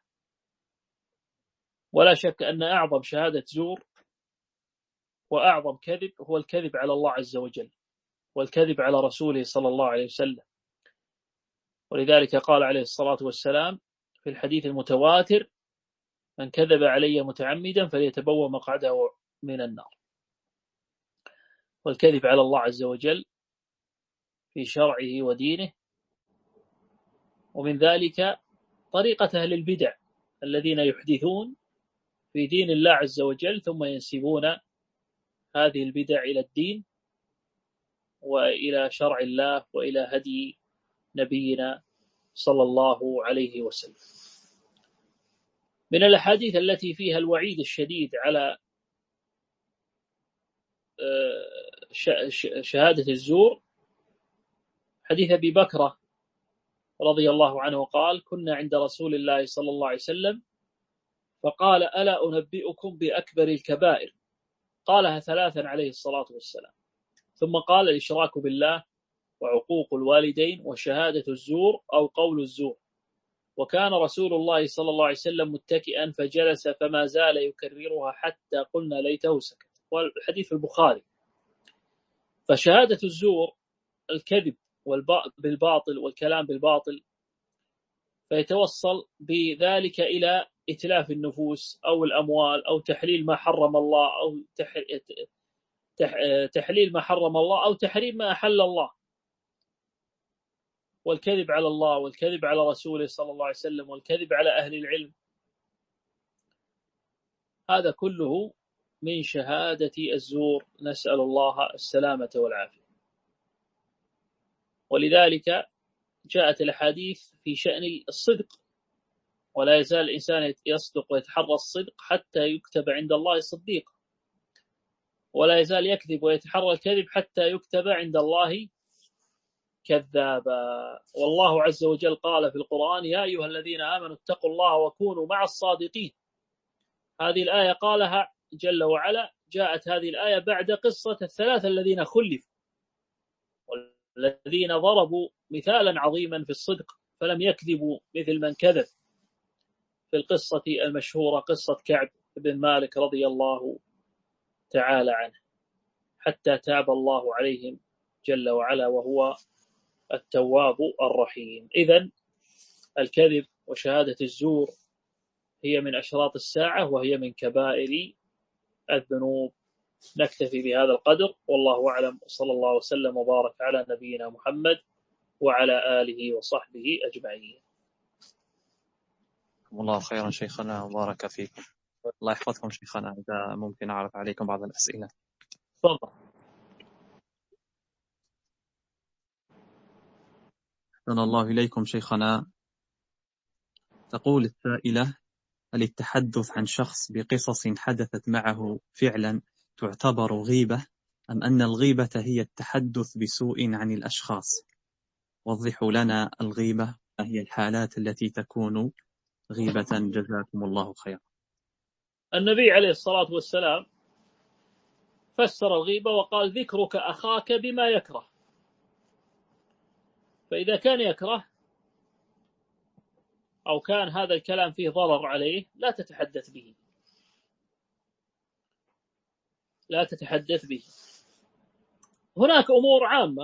ولا شك أن أعظم شهادة زور وأعظم كذب هو الكذب على الله عز وجل، والكذب على رسوله صلى الله عليه وسلم. ولذلك قال عليه الصلاة والسلام في الحديث المتواتر: من كذب علي متعمدا فليتبوأ مقعده من النار. والكذب على الله عز وجل في شرعه ودينه. ومن ذلك طريقة أهل البدع الذين يحدثون في دين الله عز وجل ثم ينسبون هذه البدع إلى الدين وإلى شرع الله وإلى هدي نبينا صلى الله عليه وسلم. من الأحاديث التي فيها الوعيد الشديد على شهادة الزور حديث أبي بكر رضي الله عنه قال: كنا عند رسول الله صلى الله عليه وسلم فقال: ألا أنبئكم بأكبر الكبائر؟ قالها ثلاثا عليه الصلاة والسلام، ثم قال: الإشراك بالله وعقوق الوالدين وشهادة الزور أو قول الزور. وكان رسول الله صلى الله عليه وسلم متكئا فجلس فما زال يكررها حتى قلنا ليته سكت. والحديث في البخاري. فشهادة الزور الكذب بالباطل والكلام بالباطل، فيتوصل بذلك إلى إتلاف النفوس أو الأموال أو تحليل ما حرم الله أو تحليل ما حرم الله أو تحريم ما أحل الله. والكذب على الله والكذب على رسوله صلى الله عليه وسلم والكذب على أهل العلم، هذا كله من شهادة الزور، نسأل الله السلامة والعافية. ولذلك جاءت الأحاديث في شأن الصدق، ولا يزال الإنسان يصدق ويتحرى الصدق حتى يكتب عند الله صديق، ولا يزال يكذب ويتحرى الكذب حتى يكتب عند الله كذابا. والله عز وجل قال في القرآن: يا أيها الذين آمنوا اتقوا الله وكونوا مع الصادقين. هذه الآية قالها جل وعلا. جاءت هذه الآية بعد قصة الثلاثة الذين خلفوا والذين ضربوا مثالا عظيما في الصدق فلم يكذبوا مثل من كذب، في القصة المشهورة قصة كعب بن مالك رضي الله تعالى عنه، حتى تاب الله عليهم جل وعلا وهو التواب الرحيم. إذن الكذب وشهادة الزور هي من أشراط الساعة وهي من كبائر الذنوب. نكتفي بهذا القدر، والله أعلم، صلى الله وسلم وبارك على نبينا محمد وعلى آله وصحبه أجمعين. الله خيرا شيخنا وبارك فيكم. الله يحفظكم شيخنا. إذا ممكن أعرف عليكم بعض الأسئلة. تفضل. أحسن الله إليكم شيخنا. تقول السائلة: هل التحدث عن شخص بقصص حدثت معه فعلا تعتبر غيبة، أم أن الغيبة هي التحدث بسوء عن الأشخاص؟ وضحوا لنا الغيبة، ما هي الحالات التي تكون غيبة؟ جزاكم الله خيرا. النبي عليه الصلاة والسلام فسر الغيبة وقال: ذكرك أخاك بما يكره. فإذا كان يكره أو كان هذا الكلام فيه ضرر عليه لا تتحدث به، لا تتحدث به. هناك أمور عامة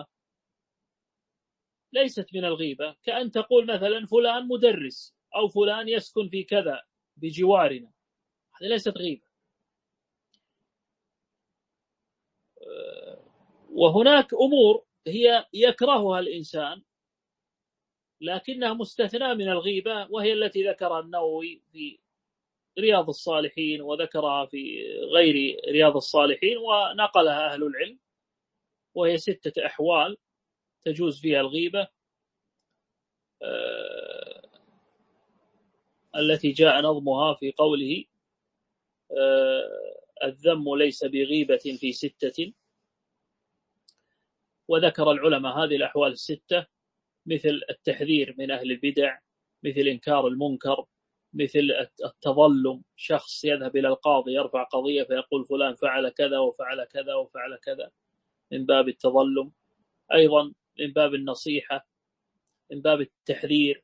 ليست من الغيبة، كأن تقول مثلا فلان مدرس أو فلان يسكن في كذا بجوارنا، هذه ليست غيبة. وهناك أمور هي يكرهها الإنسان لكنها مستثنى من الغيبة، وهي التي ذكرها النووي في رياض الصالحين وذكرها في غير رياض الصالحين ونقلها أهل العلم، وهي ستة أحوال تجوز فيها الغيبة آه التي جاء نظمها في قوله: آه الذم ليس بغيبة في ستة. وذكر العلماء هذه الأحوال الستة، مثل التحذير من أهل البدع، مثل إنكار المنكر، مثل التظلم، شخص يذهب إلى القاضي يرفع قضية فيقول فلان فعل كذا وفعل كذا وفعل كذا، من باب التظلم. أيضا من باب النصيحة، من باب التحذير.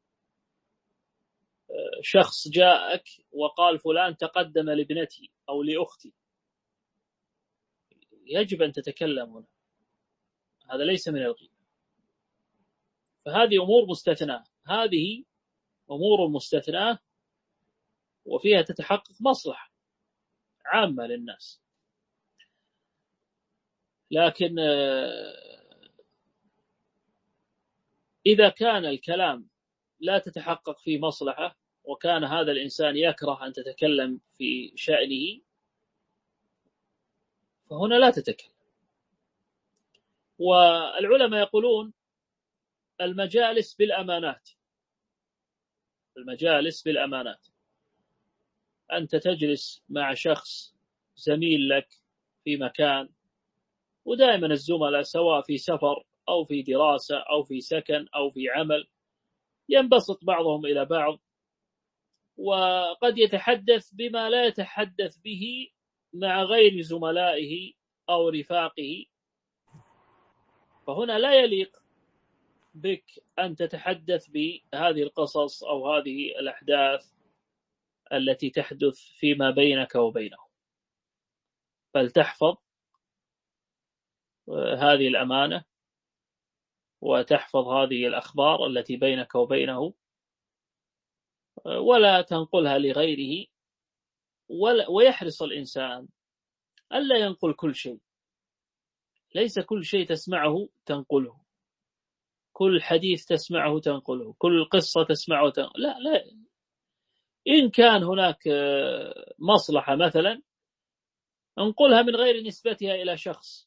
شخص جاءك وقال فلان تقدم لابنتي أو لأختي، يجب أن تتكلم هنا. هذا ليس من الغيبة. فهذه أمور مستثناة، هذه أمور مستثناة وفيها تتحقق مصلحة عامة للناس. لكن إذا كان الكلام لا تتحقق فيه مصلحة وكان هذا الإنسان يكره أن تتكلم في شأنه فهنا لا تتكلم. والعلماء يقولون المجالس بالأمانات، المجالس بالأمانات، أنت تجلس مع شخص زميل لك في مكان، ودائما الزملاء سواء في سفر أو في دراسة أو في سكن أو في عمل ينبسط بعضهم إلى بعض، وقد يتحدث بما لا يتحدث به مع غير زملائه أو رفاقه، فهنا لا يليق بك أن تتحدث بهذه القصص أو هذه الأحداث التي تحدث فيما بينك وبينه، بل تحفظ هذه الأمانة وتحفظ هذه الأخبار التي بينك وبينه ولا تنقلها لغيره. ويحرص الإنسان ألا ينقل كل شيء، ليس كل شيء تسمعه تنقله، كل حديث تسمعه تنقله، كل قصة تسمعه تنقله. لا لا، إن كان هناك مصلحة مثلا انقلها من غير نسبتها إلى شخص،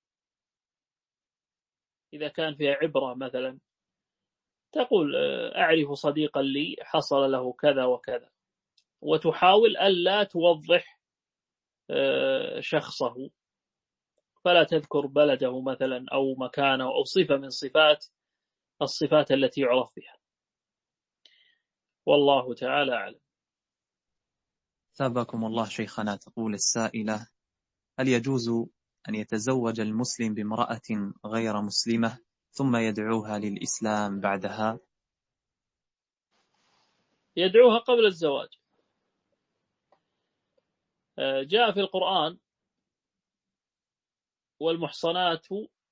إذا كان فيها عبرة مثلا تقول أعرف صديقا لي حصل له كذا وكذا، وتحاول ألا توضح شخصه، فلا تذكر بلده مثلا أو مكانه أو صفة من صفات الصفات التي يعرف بها. والله تعالى أعلم. ثابكم الله شيخنا. تقول السائلة: هل يجوز أن يتزوج المسلم بامرأة غير مسلمة ثم يدعوها للإسلام بعدها؟ يدعوها قبل الزواج. جاء في القرآن: والمحصنات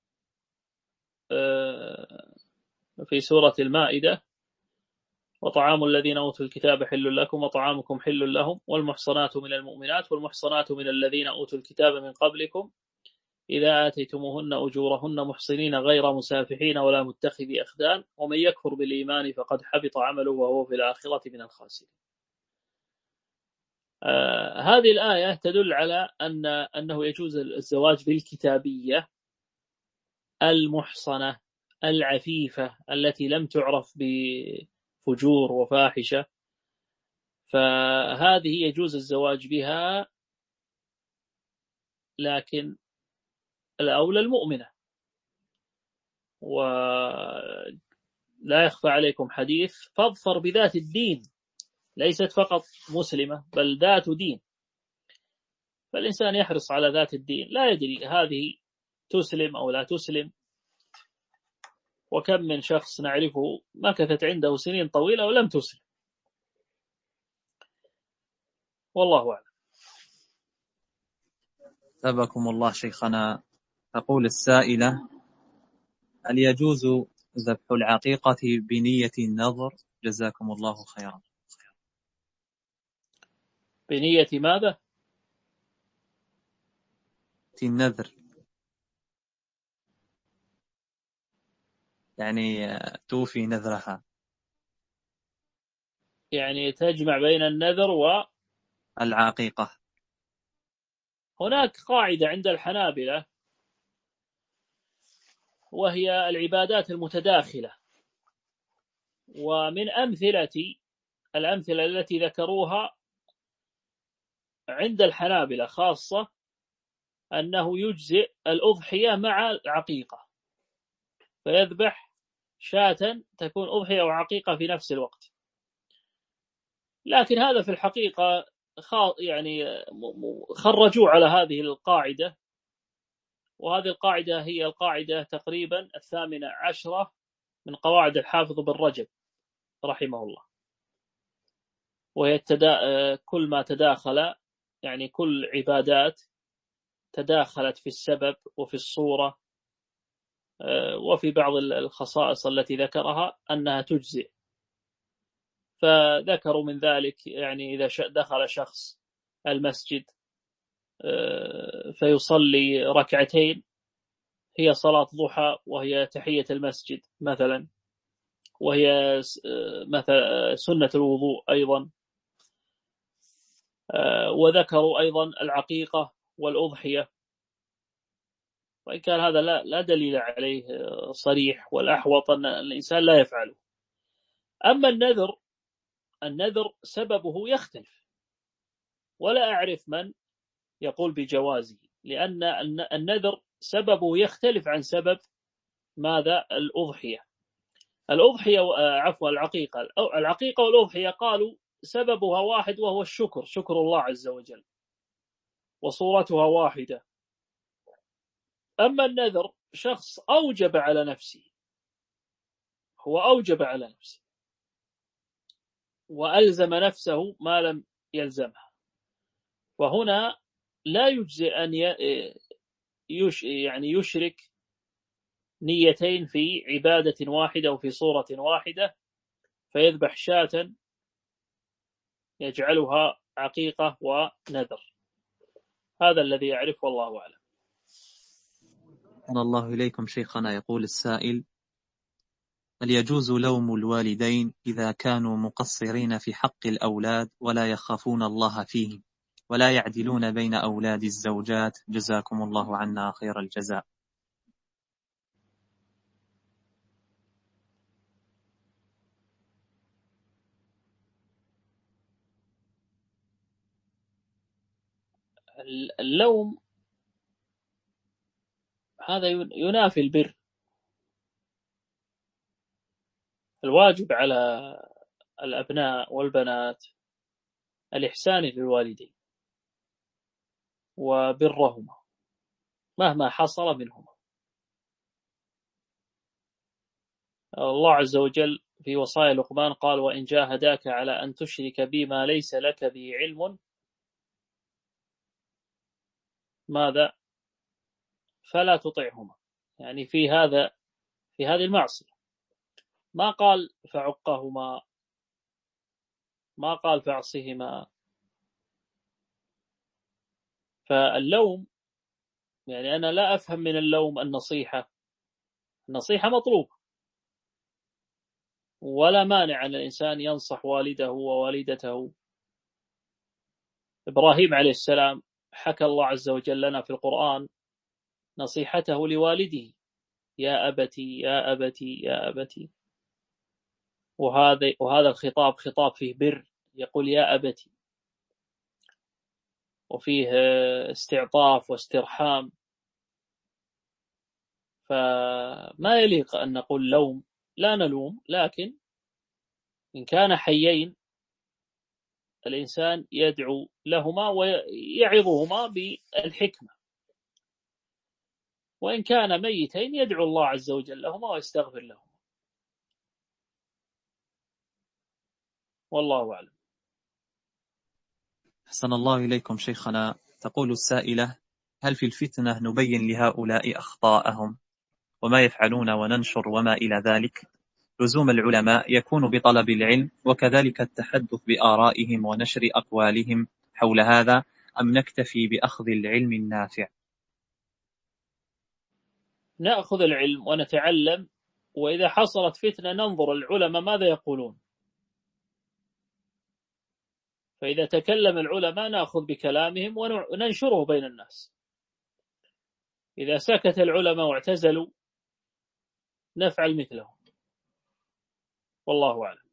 في سورة المائدة: وطعام الذين أوتوا الكتاب حل لكم وطعامكم حل لهم والمحصنات من المؤمنات والمحصنات من الذين أوتوا الكتاب من قبلكم إذا آتيتموهن أجورهن محصنين غير مسافحين ولا متخذي أخدان ومن يكفر بالإيمان فقد حبط عمله وهو في الآخرة من الخاسرين. آه هذه الآية تدل على أن أنه يجوز الزواج بالكتابية المحصنة العفيفة التي لم تعرف بفجور وفاحشة، فهذه يجوز الزواج بها، لكن الأولى المؤمنة. ولا يخفى عليكم حديث: فاظفر بذات الدين، ليست فقط مسلمة بل ذات دين، فالإنسان يحرص على ذات الدين، لا يدري هذه تسلم أو لا تسلم. وكم من شخص نعرفه مكثت عنده سنين طويلة ولم تسلم، والله أعلم. ثابكم الله شيخنا. تقول السائلة: هل يجوز ذبح العقيقة بنية النظر؟ جزاكم الله خيرا. بنية ماذا؟ النذر، يعني توفي نذرها، يعني تجمع بين النذر والعقيقة. هناك قاعدة عند الحنابلة وهي العبادات المتداخلة، ومن أمثلة الأمثلة التي ذكروها عند الحنابلة خاصة أنه يجزئ الأضحية مع العقيقة، فيذبح شاة تكون أضحية وعقيقة في نفس الوقت. لكن هذا في الحقيقة يعني خرجوا على هذه القاعدة، وهذه القاعدة هي القاعدة تقريبا الثامنة عشرة من قواعد الحافظ بن رجب رحمه الله، وهي التدا... كل ما تداخل، يعني كل عبادات تداخلت في السبب وفي الصورة وفي بعض الخصائص التي ذكرها أنها تجزئ. فذكروا من ذلك يعني إذا دخل شخص المسجد فيصلي ركعتين هي صلاة ضحى وهي تحية المسجد مثلا، وهي مثلا سنة الوضوء أيضا. وذكروا أيضا العقيقة والأضحية، وإن كان هذا لا, لا دليل عليه صريح، والأحوط أن الإنسان لا يفعله. أما النذر النذر سببه يختلف، ولا أعرف من يقول بجوازه، لأن النذر سببه يختلف عن سبب ماذا؟ الأضحية. الأضحية عفوا العقيقة العقيقة والأضحية قالوا سببها واحد، وهو الشكر، شكر الله عز وجل، وصورتها واحدة. أما النذر شخص أوجب على نفسه، هو أوجب على نفسه وألزم نفسه ما لم يلزمها، وهنا لا يجزي أن يش يعني يشرك نيتين في عبادة واحدة وفي صورة واحدة، فيذبح شاة يجعلها عقيقة ونذر. هذا الذي يعرف، والله أعلم. أحسن الله إليكم شيخنا. يقول السائل: هل يجوز لوم الوالدين إذا كانوا مقصرين في حق الأولاد ولا يخافون الله فيهم ولا يعدلون بين أولاد الزوجات؟ جزاكم الله عنا خير الجزاء. اللوم هذا ينافي البر. الواجب على الأبناء والبنات الإحسان للوالدين وبرهما مهما حصل منهما. الله عز وجل في وصايا لقمان قال: وإن جاهداك على أن تشرك بي ما ليس لك به علم ماذا فلا تطعهما، يعني في هذا في هذه المعصية. ما قال فعقهما، ما قال فعصهما. فاللوم يعني أنا لا أفهم من اللوم النصيحة. النصيحة مطلوبة، ولا مانع أن الإنسان ينصح والده ووالدته. إبراهيم عليه السلام حكى الله عز وجل لنا في القرآن نصيحته لوالده: يا أبتي يا أبتي يا أبتي. وهذا وهذا الخطاب خطاب فيه بر، يقول يا أبتي، وفيه استعطاف واسترحام. فما يليق أن نقول لوم، لا نلوم، لكن إن كان حيين الإنسان يدعو لهما ويعظهما بالحكمة، وإن كان ميتين يدعو الله عز وجل لهما ويستغفر لهما، والله أعلم. أحسن الله إليكم شيخنا. تقول السائلة: هل في الفتنة نبين لهؤلاء أخطاءهم وما يفعلون وننشر وما إلى ذلك؟ لزوم العلماء يكون بطلب العلم، وكذلك التحدث بآرائهم ونشر أقوالهم حول هذا، أم نكتفي بأخذ العلم النافع؟ نأخذ العلم ونتعلم، وإذا حصلت فتنة ننظر العلماء ماذا يقولون. فإذا تكلم العلماء نأخذ بكلامهم وننشره بين الناس. إذا سكت العلماء واعتزلوا نفعل مثلهم، والله أعلم.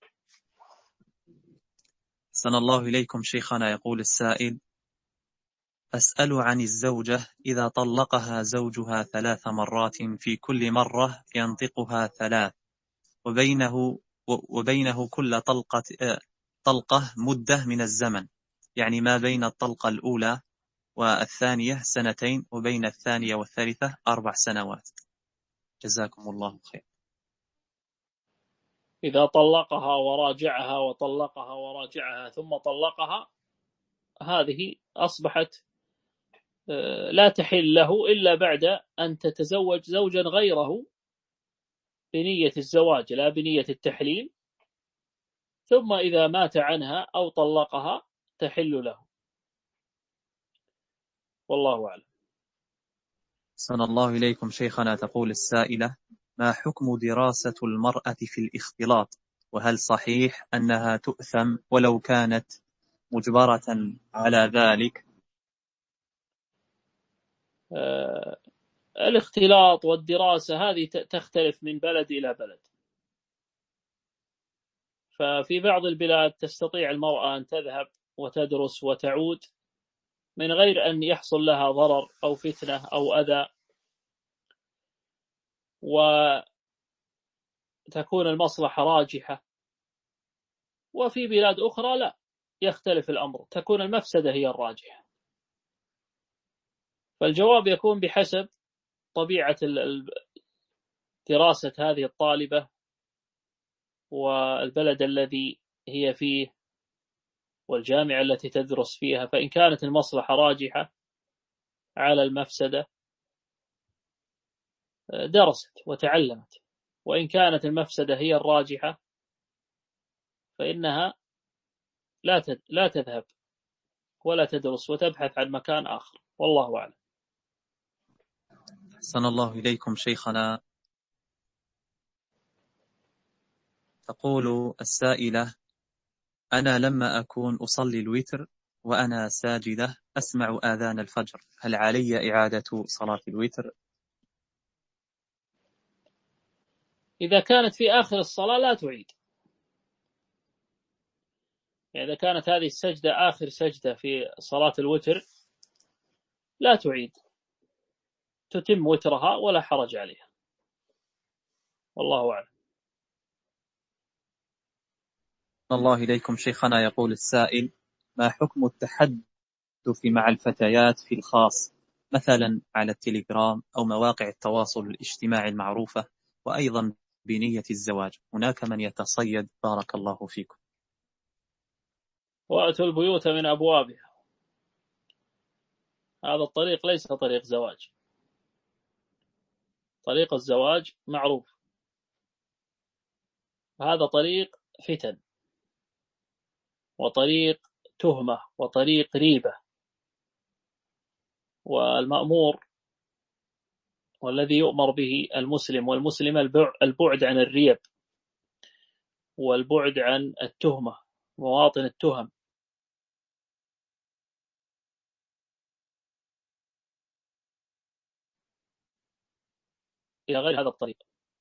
أحسن الله إليكم شيخنا. يقول السائل: أسأل عن الزوجة إذا طلقها زوجها ثلاث مرات في كل مرة ينطقها ثلاث، وبينه وبينه كل طلقة طلقة مدة من الزمن، يعني ما بين الطلقة الأولى والثانية سنتين، وبين الثانية والثالثة أربع سنوات. جزاكم الله خير. إذا طلقها وراجعها وطلقها وراجعها ثم طلقها، هذه أصبحت لا تحل له إلا بعد أن تتزوج زوجا غيره بنية الزواج لا بنية التحليل، ثم إذا مات عنها أو طلقها تحل له، والله أعلم. أحسن الله إليكم شيخنا. تقول السائلة: ما حكم دراسة المرأة في الاختلاط، وهل صحيح أنها تؤثم ولو كانت مجبرة على ذلك؟ آه الاختلاط والدراسة هذه تختلف من بلد إلى بلد، ففي بعض البلاد تستطيع المرأة أن تذهب وتدرس وتعود من غير أن يحصل لها ضرر أو فتنة أو أذى، وتكون المصلحة راجحة. وفي بلاد أخرى لا، يختلف الأمر، تكون المفسدة هي الراجحة. فالجواب يكون بحسب طبيعة دراسة هذه الطالبة والبلد الذي هي فيه والجامعة التي تدرس فيها. فإن كانت المصلحة راجحة على المفسدة درست وتعلمت، وإن كانت المفسدة هي الراجحة فإنها لا لا تذهب ولا تدرس وتبحث عن مكان آخر، والله أعلم. أحسن الله إليكم شيخنا. تقول السائلة: أنا لما أكون أصلي الوتر وأنا ساجدة أسمع آذان الفجر، هل علي إعادة صلاة الوتر؟ إذا كانت في آخر الصلاة لا تعيد، يعني إذا كانت هذه السجدة آخر سجدة في صلاة الوتر لا تعيد، تتم وترها ولا حرج عليها، والله أعلم. الله إليكم شيخنا. يقول السائل: ما حكم التحدث مع الفتيات في الخاص، مثلا على التليجرام أو مواقع التواصل الاجتماعي المعروفة، وأيضا بنية الزواج؟ هناك من يتصيد، بارك الله فيكم. وأتوا البيوت من أبوابها، هذا الطريق ليس طريق زواج. طريق الزواج معروف، هذا طريق فتن وطريق تهمة وطريق ريبة. والمأمور والذي يؤمر به المسلم والمسلمة البعد عن الريب والبعد عن التهمة، مواطن التهم. إلى غير هذا الطريق،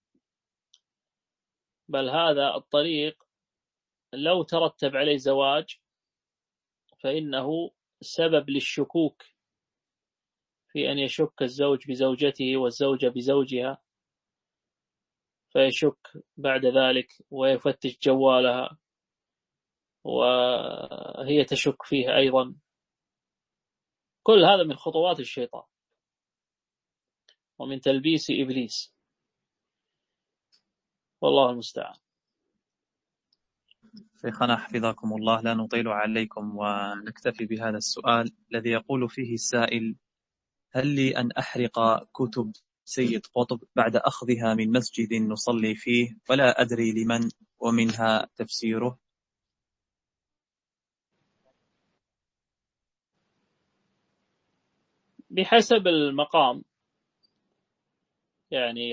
بل هذا الطريق لو ترتب عليه زواج فإنه سبب للشكوك، في أن يشك الزوج بزوجته والزوجة بزوجها، فيشك بعد ذلك ويفتش جوالها وهي تشك فيه أيضا. كل هذا من خطوات الشيطان ومن تلبيس إبليس، والله المستعان. شيخنا حفظكم الله، لا نطيل عليكم ونكتفي بهذا السؤال الذي يقول فيه السائل: هل لي أن أحرق كتب سيد قطب بعد أخذها من مسجد نصلي فيه ولا أدري لمن ومنها تفسيره؟ بحسب المقام، يعني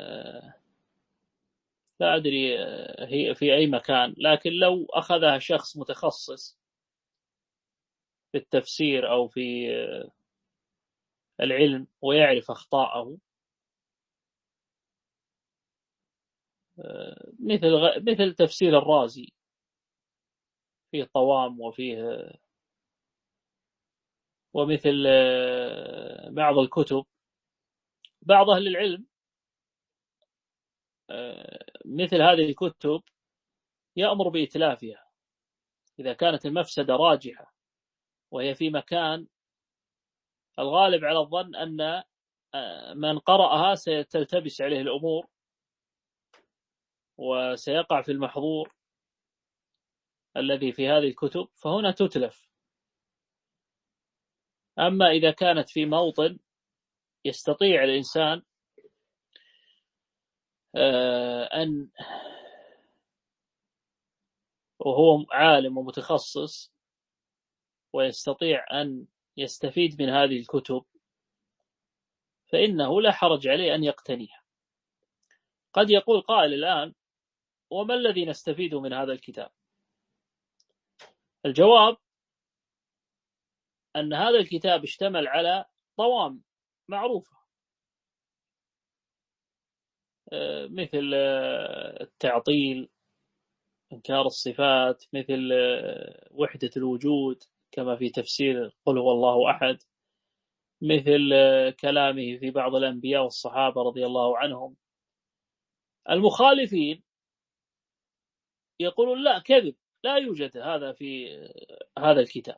لا أدري هي في أي مكان، لكن لو أخذها شخص متخصص في التفسير أو في العلم ويعرف أخطاءه، مثل مثل تفسير الرازي فيه طوام وفيه، ومثل بعض الكتب، بعض أهل العلم مثل هذه الكتب يأمر بإتلافها إذا كانت المفسدة راجحة وهي في مكان الغالب على الظن أن من قرأها ستلتبس عليه الأمور وسيقع في المحظور الذي في هذه الكتب، فهنا تتلف. أما إذا كانت في موطن يستطيع الإنسان أن وهو عالم ومتخصص ويستطيع أن يستفيد من هذه الكتب فإنه لا حرج عليه أن يقتنيها. قد يقول قائل الآن: وما الذي نستفيد من هذا الكتاب؟ الجواب أن هذا الكتاب اشتمل على طوام معروفة، مثل التعطيل، إنكار الصفات، مثل وحدة الوجود كما في تفسير قل هو الله أحد، مثل كلامه في بعض الأنبياء والصحابة رضي الله عنهم. المخالفين يقولون لا، كذب، لا يوجد هذا في هذا الكتاب،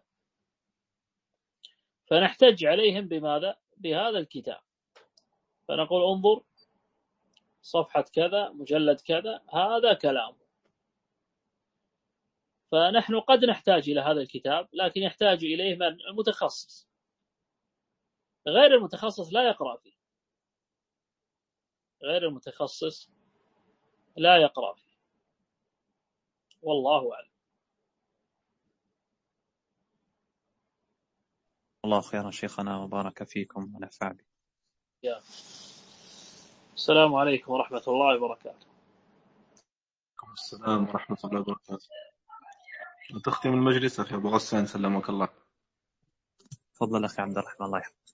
فنحتج عليهم بماذا؟ بهذا الكتاب، فنقول انظر صفحة كذا، مجلد كذا، هذا كلام. فنحن قد نحتاج إلى هذا الكتاب، لكن يحتاج إليه من؟ المتخصص. غير المتخصص لا يقرأ فيه، غير المتخصص لا يقرأ فيه، والله أعلم. الله خيرا شيخنا وبارك فيكم ونفع بكم. السلام عليكم ورحمة الله وبركاته. السلام ورحمة الله وبركاته. تختم المجلس أخي أبو غسان سلمك الله. تفضل أخي عبد الرحمن، الله يحفظك.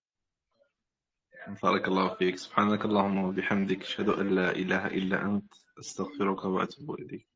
بارك الله فيك. سبحانك اللهم وبحمدك، أشهد أن لا إله إلا أنت، أستغفرك وأتوب إليك.